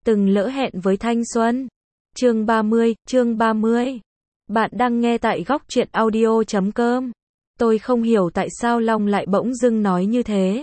Từng lỡ hẹn với thanh xuân. Chương 30. Bạn đang nghe tại góc truyện audio.com. Tôi không hiểu tại sao Long lại bỗng dưng nói như thế.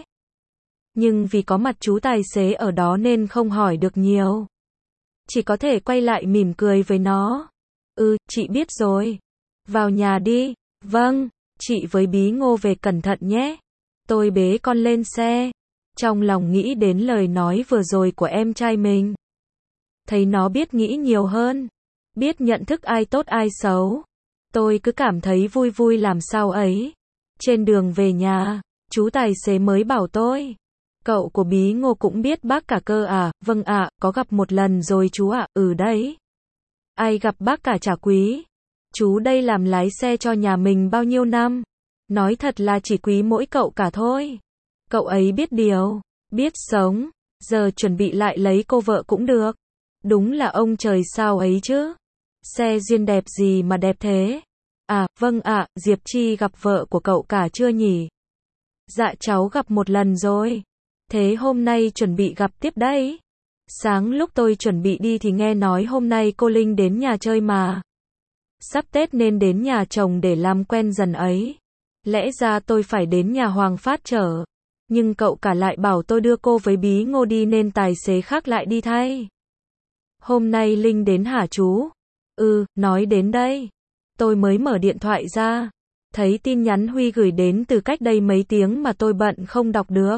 Nhưng vì có mặt chú tài xế ở đó nên không hỏi được nhiều. Chỉ có thể quay lại mỉm cười với nó. Chị biết rồi. Vào nhà đi. Vâng, chị với Bí Ngô về cẩn thận nhé. Tôi bế con lên xe. Trong lòng nghĩ đến lời nói vừa rồi của em trai mình. Thấy nó biết nghĩ nhiều hơn. Biết nhận thức ai tốt ai xấu. Tôi cứ cảm thấy vui vui làm sao ấy. Trên đường về nhà, chú tài xế mới bảo tôi. Cậu của Bí Ngô cũng biết bác cả cơ à? Vâng ạ, có gặp một lần rồi chú ạ. Đấy. Ai gặp bác cả chả quý. Chú đây làm lái xe cho nhà mình bao nhiêu năm. Nói thật là chỉ quý mỗi cậu cả thôi. Cậu ấy biết điều, biết sống. Giờ chuẩn bị lại lấy cô vợ cũng được. Đúng là ông trời sao ấy chứ. Xe duyên đẹp gì mà đẹp thế. Vâng ạ, Diệp Chi gặp vợ của cậu cả chưa nhỉ? Dạ cháu gặp một lần rồi. Thế hôm nay chuẩn bị gặp tiếp đấy. Sáng lúc tôi chuẩn bị đi thì nghe nói hôm nay cô Linh đến nhà chơi mà. Sắp Tết nên đến nhà chồng để làm quen dần ấy. Lẽ ra tôi phải đến nhà Hoàng Phát chở. Nhưng cậu cả lại bảo tôi đưa cô với Bí Ngô đi nên tài xế khác lại đi thay. Hôm nay Linh đến hả chú? Nói đến đây. Tôi mới mở điện thoại ra. Thấy tin nhắn Huy gửi đến từ cách đây mấy tiếng mà tôi bận không đọc được.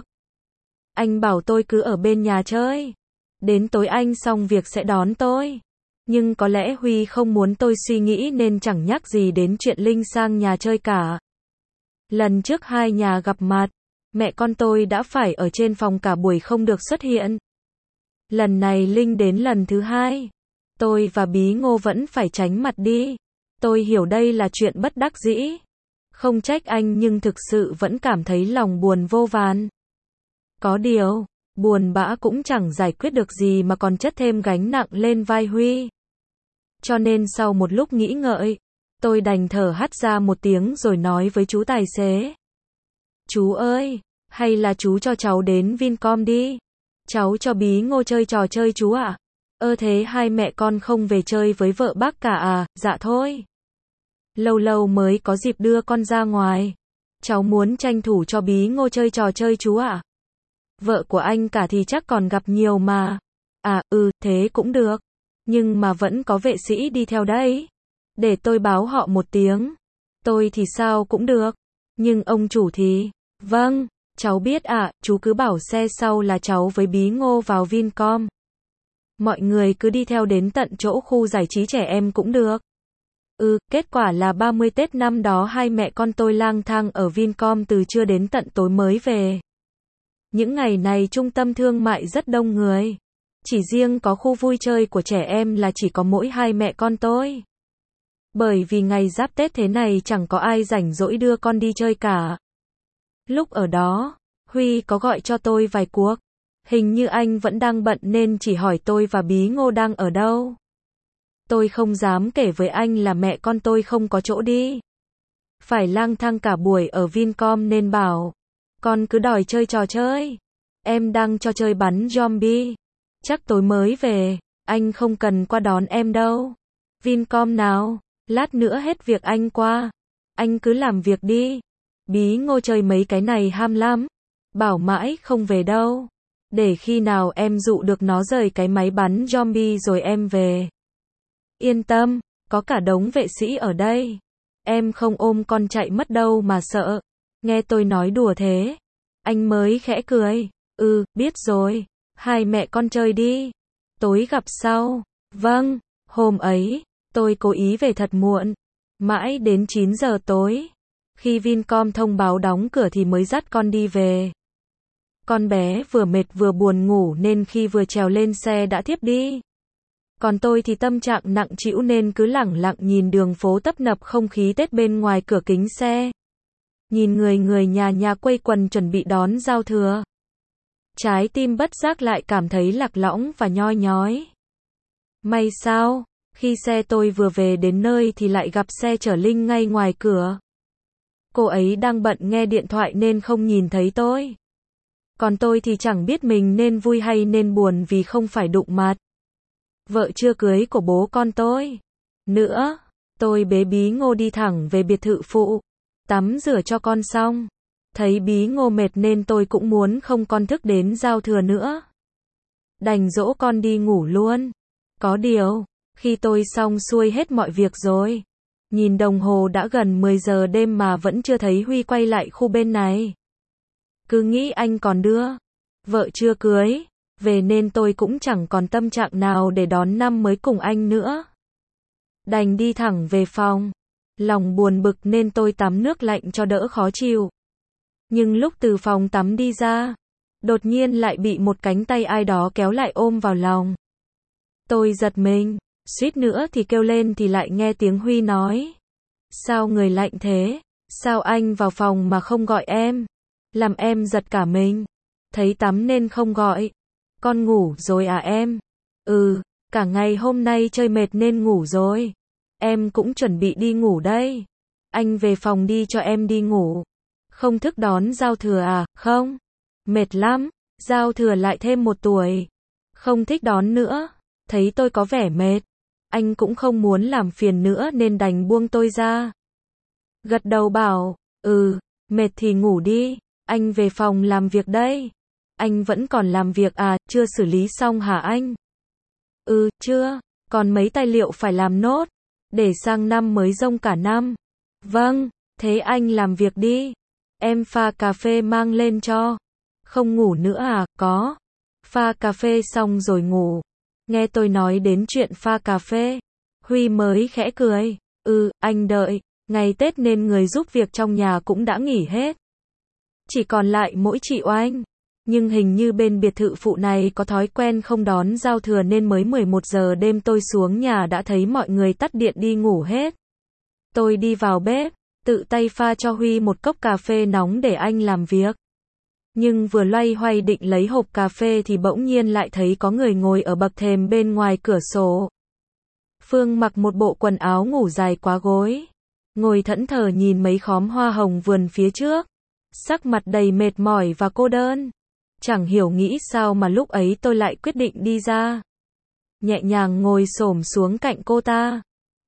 Anh bảo tôi cứ ở bên nhà chơi. Đến tối anh xong việc sẽ đón tôi. Nhưng có lẽ Huy không muốn tôi suy nghĩ nên chẳng nhắc gì đến chuyện Linh sang nhà chơi cả. Lần trước hai nhà gặp mặt, mẹ con tôi đã phải ở trên phòng cả buổi không được xuất hiện. Lần này Linh đến lần thứ hai. Tôi và Bí Ngô vẫn phải tránh mặt đi. Tôi hiểu đây là chuyện bất đắc dĩ. Không trách anh nhưng thực sự vẫn cảm thấy lòng buồn vô vàn. Có điều, buồn bã cũng chẳng giải quyết được gì mà còn chất thêm gánh nặng lên vai Huy. Cho nên sau một lúc nghĩ ngợi, tôi đành thở hắt ra một tiếng rồi nói với chú tài xế. Chú ơi, hay là chú cho cháu đến Vincom đi. Cháu cho Bí Ngô chơi trò chơi chú ạ. Thế hai mẹ con không về chơi với vợ bác cả à? Dạ thôi. Lâu lâu mới có dịp đưa con ra ngoài. Cháu muốn tranh thủ cho Bí Ngô chơi trò chơi chú ạ. Vợ của anh cả thì chắc còn gặp nhiều mà. Thế cũng được. Nhưng mà vẫn có vệ sĩ đi theo đấy. Để tôi báo họ một tiếng. Tôi thì sao cũng được. Nhưng ông chủ thì... Vâng, cháu biết ạ, chú cứ bảo xe sau là cháu với Bí Ngô vào Vincom. Mọi người cứ đi theo đến tận chỗ khu giải trí trẻ em cũng được. Kết quả là 30 Tết năm đó hai mẹ con tôi lang thang ở Vincom từ trưa đến tận tối mới về. Những ngày này trung tâm thương mại rất đông người. Chỉ riêng có khu vui chơi của trẻ em là chỉ có mỗi hai mẹ con tôi. Bởi vì ngày giáp Tết thế này chẳng có ai rảnh rỗi đưa con đi chơi cả. Lúc ở đó, Huy có gọi cho tôi vài cuộc. Hình như anh vẫn đang bận nên chỉ hỏi tôi và Bí Ngô đang ở đâu. Tôi không dám kể với anh là mẹ con tôi không có chỗ đi. Phải lang thang cả buổi ở Vincom nên bảo. Con cứ đòi chơi trò chơi. Em đang cho chơi bắn zombie. Chắc tối mới về, anh không cần qua đón em đâu. Vincom nào, lát nữa hết việc anh qua. Anh cứ làm việc đi. Bí Ngô chơi mấy cái này ham lắm. Bảo mãi không về đâu. Để khi nào em dụ được nó rời cái máy bắn zombie rồi em về. Yên tâm, có cả đống vệ sĩ ở đây. Em không ôm con chạy mất đâu mà sợ. Nghe tôi nói đùa thế. Anh mới khẽ cười. Biết rồi. Hai mẹ con chơi đi. Tối gặp sau. Vâng, hôm ấy, tôi cố ý về thật muộn. Mãi đến 9 giờ tối. Khi Vincom thông báo đóng cửa thì mới dắt con đi về. Con bé vừa mệt vừa buồn ngủ nên khi vừa trèo lên xe đã thiếp đi. Còn tôi thì tâm trạng nặng trĩu nên cứ lẳng lặng nhìn đường phố tấp nập không khí Tết bên ngoài cửa kính xe. Nhìn người nhà quây quần chuẩn bị đón giao thừa. Trái tim bất giác lại cảm thấy lạc lõng và nhoi nhói. May sao, khi xe tôi vừa về đến nơi thì lại gặp xe chở Linh ngay ngoài cửa. Cô ấy đang bận nghe điện thoại nên không nhìn thấy tôi. Còn tôi thì chẳng biết mình nên vui hay nên buồn vì không phải đụng mặt. vợ chưa cưới của bố con tôi. Nữa, tôi bế Bí Ngô đi thẳng về biệt thự phụ, tắm rửa cho con xong. Thấy Bí Ngô mệt nên tôi cũng muốn không con thức đến giao thừa nữa. Đành dỗ con đi ngủ luôn. Có điều, khi tôi xong xuôi hết mọi việc rồi, nhìn đồng hồ đã gần 10 giờ đêm mà vẫn chưa thấy Huy quay lại khu bên này. Cứ nghĩ anh còn đưa vợ chưa cưới về nên tôi cũng chẳng còn tâm trạng nào để đón năm mới cùng anh nữa. Đành đi thẳng về phòng. Lòng buồn bực nên tôi tắm nước lạnh cho đỡ khó chịu. Nhưng lúc từ phòng tắm đi ra, đột nhiên lại bị một cánh tay ai đó kéo lại ôm vào lòng. Tôi giật mình, suýt nữa thì kêu lên thì lại nghe tiếng Huy nói. Sao người lạnh thế? Sao anh vào phòng mà không gọi em? Làm em giật cả mình. Thấy tắm nên không gọi. Con ngủ rồi à em? Ừ, cả ngày hôm nay chơi mệt nên ngủ rồi. Em cũng chuẩn bị đi ngủ đây. Anh về phòng đi cho em đi ngủ. Không thức đón giao thừa à? Không. Mệt lắm. Giao thừa lại thêm 1 tuổi. Không thích đón nữa. Thấy tôi có vẻ mệt. Anh cũng không muốn làm phiền nữa nên đành buông tôi ra. Gật đầu bảo, mệt thì ngủ đi. Anh về phòng làm việc đây. Anh vẫn còn làm việc à, chưa xử lý xong hả anh? Chưa. Còn mấy tài liệu phải làm nốt. Để sang năm mới rông cả năm. Vâng, thế anh làm việc đi. Em pha cà phê mang lên cho. Không ngủ nữa à? Có. Pha cà phê xong rồi ngủ. Nghe tôi nói đến chuyện pha cà phê, Huy mới khẽ cười. Anh đợi. Ngày Tết nên người giúp việc trong nhà cũng đã nghỉ hết. Chỉ còn lại mỗi chị Oanh. Nhưng hình như bên biệt thự phụ này có thói quen không đón giao thừa nên mới 11 giờ đêm tôi xuống nhà đã thấy mọi người tắt điện đi ngủ hết. Tôi đi vào bếp, tự tay pha cho Huy một cốc cà phê nóng để anh làm việc. Nhưng vừa loay hoay định lấy hộp cà phê thì bỗng nhiên lại thấy có người ngồi ở bậc thềm bên ngoài cửa sổ. Phương mặc một bộ quần áo ngủ dài quá gối, ngồi thẫn thờ nhìn mấy khóm hoa hồng vườn phía trước, sắc mặt đầy mệt mỏi và cô đơn. Chẳng hiểu nghĩ sao mà lúc ấy tôi lại quyết định đi ra. Nhẹ nhàng ngồi xổm xuống cạnh cô ta.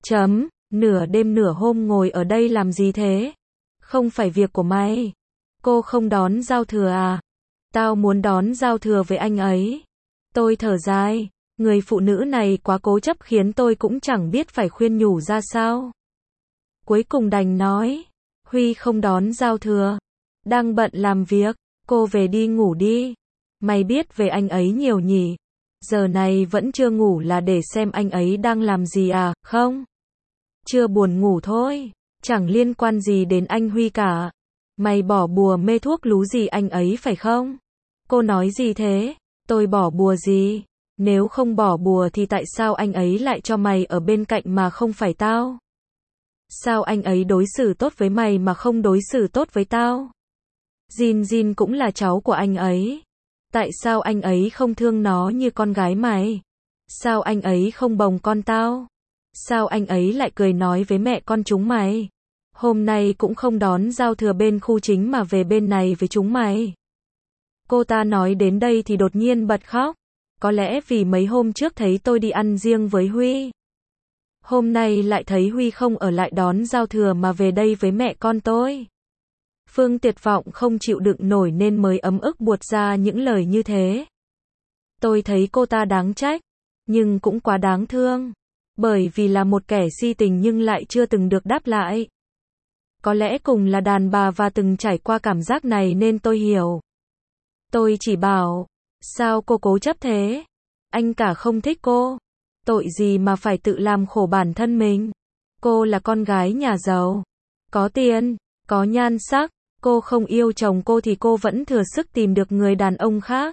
Nửa đêm nửa hôm ngồi ở đây làm gì thế? Không phải việc của mày. Cô không đón giao thừa à? Tao muốn đón giao thừa với anh ấy. Tôi thở dài, người phụ nữ này quá cố chấp khiến tôi cũng chẳng biết phải khuyên nhủ ra sao. Cuối cùng đành nói, Huy không đón giao thừa. Đang bận làm việc, cô về đi ngủ đi. Mày biết về anh ấy nhiều nhỉ? Giờ này vẫn chưa ngủ là để xem anh ấy đang làm gì à, không? Chưa buồn ngủ thôi, chẳng liên quan gì đến anh Huy cả. Mày bỏ bùa mê thuốc lú gì anh ấy phải không? Cô nói gì thế? Tôi bỏ bùa gì? Nếu không bỏ bùa thì tại sao anh ấy lại cho mày ở bên cạnh mà không phải tao? Sao anh ấy đối xử tốt với mày mà không đối xử tốt với tao? Jin Jin cũng là cháu của anh ấy. Tại sao anh ấy không thương nó như con gái mày? Sao anh ấy không bồng con tao? Sao anh ấy lại cười nói với mẹ con chúng mày? Hôm nay cũng không đón giao thừa bên khu chính mà về bên này với chúng mày. Cô ta nói đến đây thì đột nhiên bật khóc. Có lẽ vì mấy hôm trước thấy tôi đi ăn riêng với Huy. Hôm nay lại thấy Huy không ở lại đón giao thừa mà về đây với mẹ con tôi. Phương tuyệt vọng không chịu đựng nổi nên mới ấm ức buột ra những lời như thế. Tôi thấy cô ta đáng trách, nhưng cũng quá đáng thương. Bởi vì là một kẻ si tình nhưng lại chưa từng được đáp lại. Có lẽ cùng là đàn bà và từng trải qua cảm giác này nên tôi hiểu. Tôi chỉ bảo, sao cô cố chấp thế? Anh cả không thích cô. Tội gì mà phải tự làm khổ bản thân mình? Cô là con gái nhà giàu, có tiền, có nhan sắc. Cô không yêu chồng cô thì cô vẫn thừa sức tìm được người đàn ông khác.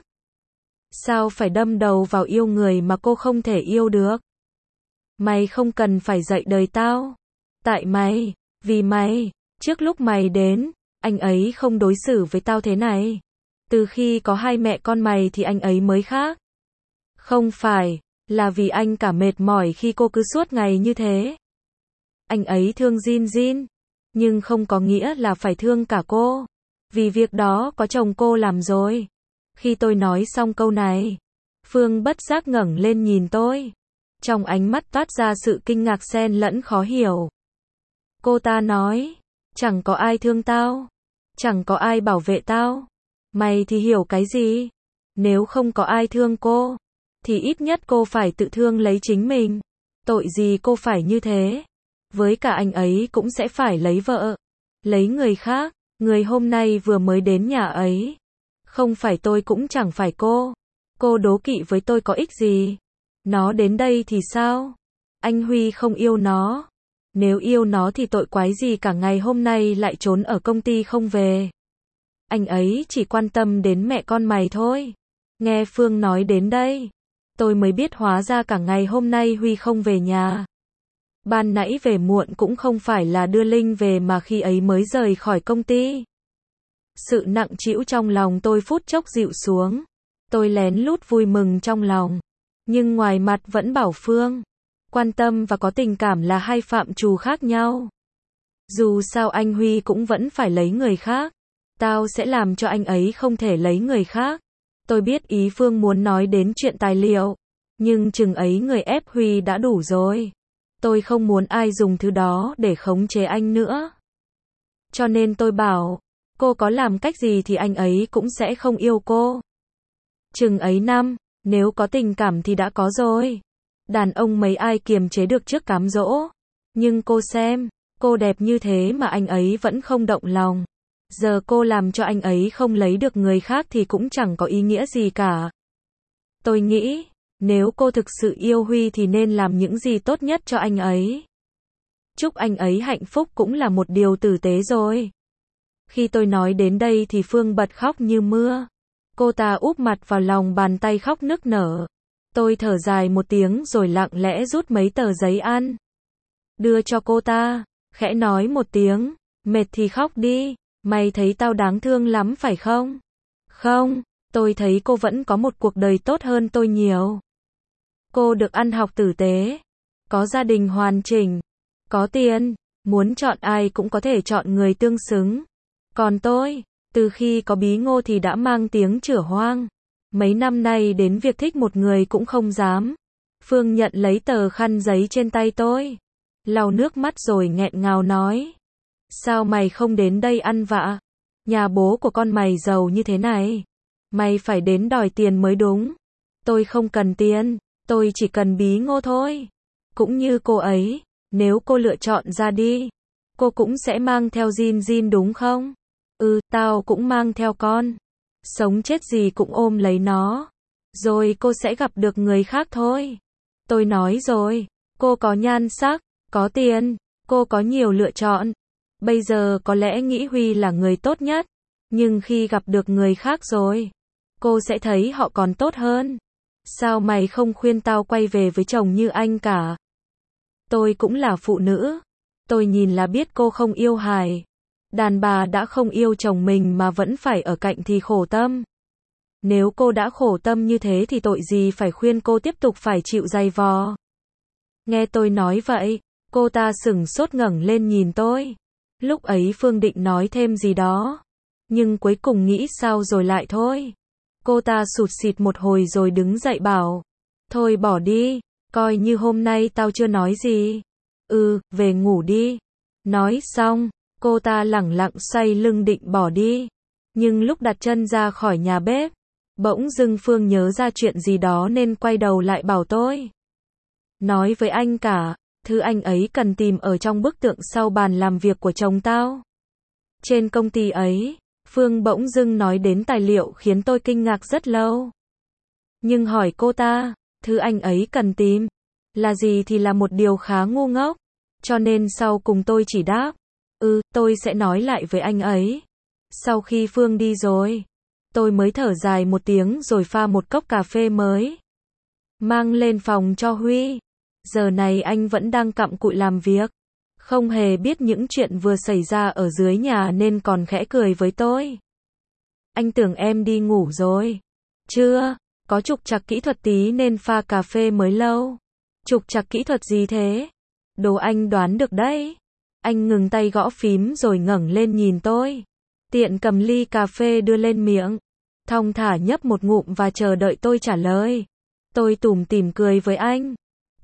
Sao phải đâm đầu vào yêu người mà cô không thể yêu được? Mày không cần phải dạy đời tao. Tại mày, vì mày, trước lúc mày đến, anh ấy không đối xử với tao thế này. Từ khi có hai mẹ con mày thì anh ấy mới khác. Không phải, là vì anh cả mệt mỏi khi cô cứ suốt ngày như thế. Anh ấy thương Jin Jin, nhưng không có nghĩa là phải thương cả cô. Vì việc đó có chồng cô làm rồi. Khi tôi nói xong câu này, Phương bất giác ngẩng lên nhìn tôi. Trong ánh mắt toát ra sự kinh ngạc xen lẫn khó hiểu. Cô ta nói, chẳng có ai thương tao, chẳng có ai bảo vệ tao. Mày thì hiểu cái gì? Nếu không có ai thương cô, thì ít nhất cô phải tự thương lấy chính mình. Tội gì cô phải như thế? Với cả anh ấy cũng sẽ phải lấy vợ, lấy người khác. Người hôm nay vừa mới đến nhà ấy, không phải tôi cũng chẳng phải cô. Cô đố kỵ với tôi có ích gì? Nó đến đây thì sao? Anh Huy không yêu nó. Nếu yêu nó thì tội quái gì cả ngày hôm nay lại trốn ở công ty không về. Anh ấy chỉ quan tâm đến mẹ con mày thôi. Nghe Phương nói đến đây, tôi mới biết hóa ra cả ngày hôm nay Huy không về nhà. Ban nãy về muộn cũng không phải là đưa Linh về mà khi ấy mới rời khỏi công ty. Sự nặng trĩu trong lòng tôi phút chốc dịu xuống. Tôi lén lút vui mừng trong lòng. Nhưng ngoài mặt vẫn bảo Phương, quan tâm và có tình cảm là hai phạm trù khác nhau. Dù sao anh Huy cũng vẫn phải lấy người khác. Tao sẽ làm cho anh ấy không thể lấy người khác. Tôi biết ý Phương muốn nói đến chuyện tài liệu. Nhưng chừng ấy người ép Huy đã đủ rồi. Tôi không muốn ai dùng thứ đó để khống chế anh nữa. Cho nên tôi bảo, cô có làm cách gì thì anh ấy cũng sẽ không yêu cô. Chừng ấy năm, nếu có tình cảm thì đã có rồi. Đàn ông mấy ai kiềm chế được trước cám dỗ. Nhưng cô xem, cô đẹp như thế mà anh ấy vẫn không động lòng. Giờ cô làm cho anh ấy không lấy được người khác thì cũng chẳng có ý nghĩa gì cả. Tôi nghĩ, nếu cô thực sự yêu Huy thì nên làm những gì tốt nhất cho anh ấy. Chúc anh ấy hạnh phúc cũng là một điều tử tế rồi. Khi tôi nói đến đây thì Phương bật khóc như mưa. Cô ta úp mặt vào lòng bàn tay khóc nức nở. Tôi thở dài một tiếng rồi lặng lẽ rút mấy tờ giấy ăn. Đưa cho cô ta, khẽ nói một tiếng, mệt thì khóc đi, mày thấy tao đáng thương lắm phải không? Không, tôi thấy cô vẫn có một cuộc đời tốt hơn tôi nhiều. Cô được ăn học tử tế, có gia đình hoàn chỉnh, có tiền, muốn chọn ai cũng có thể chọn người tương xứng. Còn tôi, từ khi có bí ngô thì đã mang tiếng chửa hoang. Mấy năm nay đến việc thích một người cũng không dám. Phương nhận lấy tờ khăn giấy trên tay tôi, lau nước mắt rồi nghẹn ngào nói. Sao mày không đến đây ăn vạ? Nhà bố của con mày giàu như thế này. Mày phải đến đòi tiền mới đúng. Tôi không cần tiền, tôi chỉ cần bí ngô thôi. Cũng như cô ấy, nếu cô lựa chọn ra đi, cô cũng sẽ mang theo Jin Jin đúng không? Tao cũng mang theo con. Sống chết gì cũng ôm lấy nó. Rồi cô sẽ gặp được người khác thôi. Tôi nói rồi, cô có nhan sắc, có tiền, cô có nhiều lựa chọn. Bây giờ có lẽ nghĩ Huy là người tốt nhất. Nhưng khi gặp được người khác rồi, cô sẽ thấy họ còn tốt hơn. Sao mày không khuyên tao quay về với chồng như anh cả? Tôi cũng là phụ nữ. Tôi nhìn là biết cô không yêu Hải. Đàn bà đã không yêu chồng mình mà vẫn phải ở cạnh thì khổ tâm. Nếu cô đã khổ tâm như thế thì tội gì phải khuyên cô tiếp tục phải chịu dày vò. Nghe tôi nói vậy, cô ta sửng sốt ngẩng lên nhìn tôi. Lúc ấy Phương định nói thêm gì đó, nhưng cuối cùng nghĩ sao rồi lại thôi. Cô ta sụt sịt một hồi rồi đứng dậy bảo, thôi bỏ đi, coi như hôm nay tao chưa nói gì. Về ngủ đi. Nói xong, cô ta lẳng lặng xoay lưng định bỏ đi. Nhưng lúc đặt chân ra khỏi nhà bếp, bỗng dưng Phương nhớ ra chuyện gì đó nên quay đầu lại bảo tôi. Nói với anh cả, thứ anh ấy cần tìm ở trong bức tượng sau bàn làm việc của chồng tao. Trên công ty ấy, Phương bỗng dưng nói đến tài liệu khiến tôi kinh ngạc rất lâu. Nhưng hỏi cô ta, thứ anh ấy cần tìm là gì thì là một điều khá ngu ngốc. Cho nên sau cùng tôi chỉ đáp, tôi sẽ nói lại với anh ấy. Sau khi Phương đi rồi, tôi mới thở dài một tiếng rồi pha một cốc cà phê mới. Mang lên phòng cho Huy. Giờ này anh vẫn đang cặm cụi làm việc. Không hề biết những chuyện vừa xảy ra ở dưới nhà nên còn khẽ cười với tôi. Anh tưởng em đi ngủ rồi. Chưa, có trục trặc kỹ thuật tí nên pha cà phê mới lâu. Trục trặc kỹ thuật gì thế? Đồ anh đoán được đấy. Anh ngừng tay gõ phím rồi ngẩng lên nhìn tôi. Tiện cầm ly cà phê đưa lên miệng. Thong thả nhấp một ngụm và chờ đợi tôi trả lời. Tôi tủm tỉm cười với anh.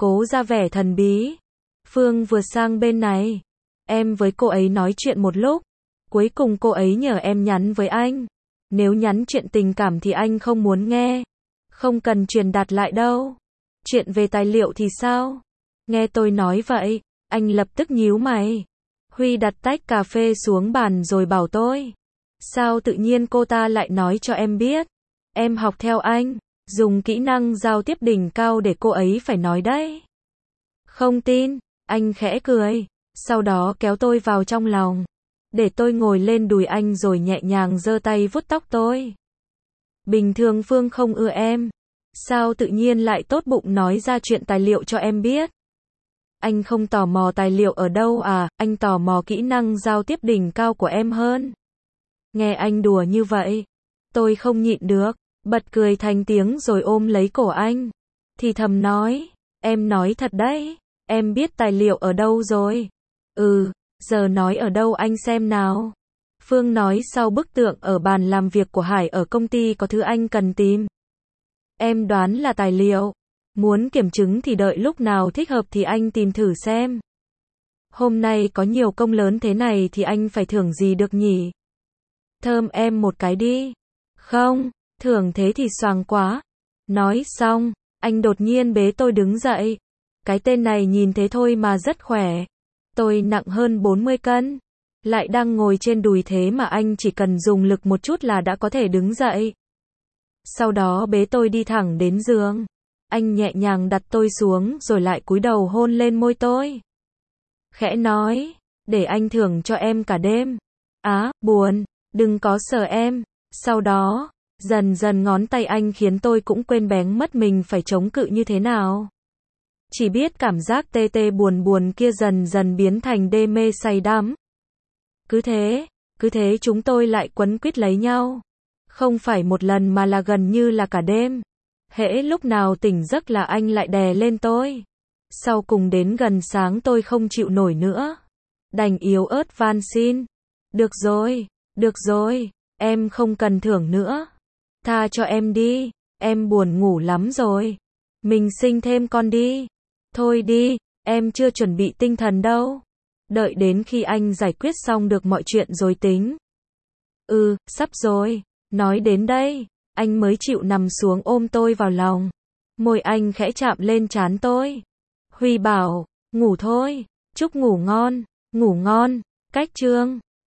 cố ra vẻ thần bí. Phương vượt sang bên này. Em với cô ấy nói chuyện một lúc. Cuối cùng cô ấy nhờ em nhắn với anh. Nếu nhắn chuyện tình cảm thì anh không muốn nghe. Không cần truyền đạt lại đâu. Chuyện về tài liệu thì sao? Nghe tôi nói vậy, anh lập tức nhíu mày. Huy đặt tách cà phê xuống bàn rồi bảo tôi. Sao tự nhiên cô ta lại nói cho em biết? Em học theo anh, dùng kỹ năng giao tiếp đỉnh cao để cô ấy phải nói đấy. Không tin, anh khẽ cười. Sau đó kéo tôi vào trong lòng. Để tôi ngồi lên đùi anh rồi nhẹ nhàng giơ tay vuốt tóc tôi. Bình thường Phương không ưa em. Sao tự nhiên lại tốt bụng nói ra chuyện tài liệu cho em biết? Anh không tò mò tài liệu ở đâu à, anh tò mò kỹ năng giao tiếp đỉnh cao của em hơn. Nghe anh đùa như vậy, tôi không nhịn được, bật cười thành tiếng rồi ôm lấy cổ anh. Thì thầm nói, em nói thật đấy, em biết tài liệu ở đâu rồi. Giờ nói ở đâu anh xem nào. Phương nói sau bức tượng ở bàn làm việc của Hải ở công ty có thứ anh cần tìm. Em đoán là tài liệu. Muốn kiểm chứng thì đợi lúc nào thích hợp thì anh tìm thử xem. Hôm nay có nhiều công lớn thế này thì anh phải thưởng gì được nhỉ? Thơm em một cái đi. Không, thưởng thế thì xoàng quá. Nói xong, anh đột nhiên bế tôi đứng dậy. Cái tên này nhìn thế thôi mà rất khỏe. Tôi nặng hơn 40 cân. Lại đang ngồi trên đùi thế mà anh chỉ cần dùng lực một chút là đã có thể đứng dậy. Sau đó bế tôi đi thẳng đến giường. Anh nhẹ nhàng đặt tôi xuống rồi lại cúi đầu hôn lên môi tôi. Khẽ nói, để anh thưởng cho em cả đêm. Buồn, đừng có sờ em. Sau đó, dần dần ngón tay anh khiến tôi cũng quên bén mất mình phải chống cự như thế nào. Chỉ biết cảm giác tê tê buồn buồn kia dần dần biến thành đê mê say đắm. Cứ thế chúng tôi lại quấn quýt lấy nhau. Không phải một lần mà là gần như là cả đêm. Hễ lúc nào tỉnh giấc là anh lại đè lên tôi. Sau cùng đến gần sáng tôi không chịu nổi nữa. Đành yếu ớt van xin. Được rồi, em không cần thưởng nữa. Tha cho em đi, em buồn ngủ lắm rồi. Mình sinh thêm con đi. Thôi đi, em chưa chuẩn bị tinh thần đâu. Đợi đến khi anh giải quyết xong được mọi chuyện rồi tính. Sắp rồi. Nói đến đây, anh mới chịu nằm xuống ôm tôi vào lòng. Môi anh khẽ chạm lên trán tôi. Huy bảo, ngủ thôi, chúc ngủ ngon, cách chương.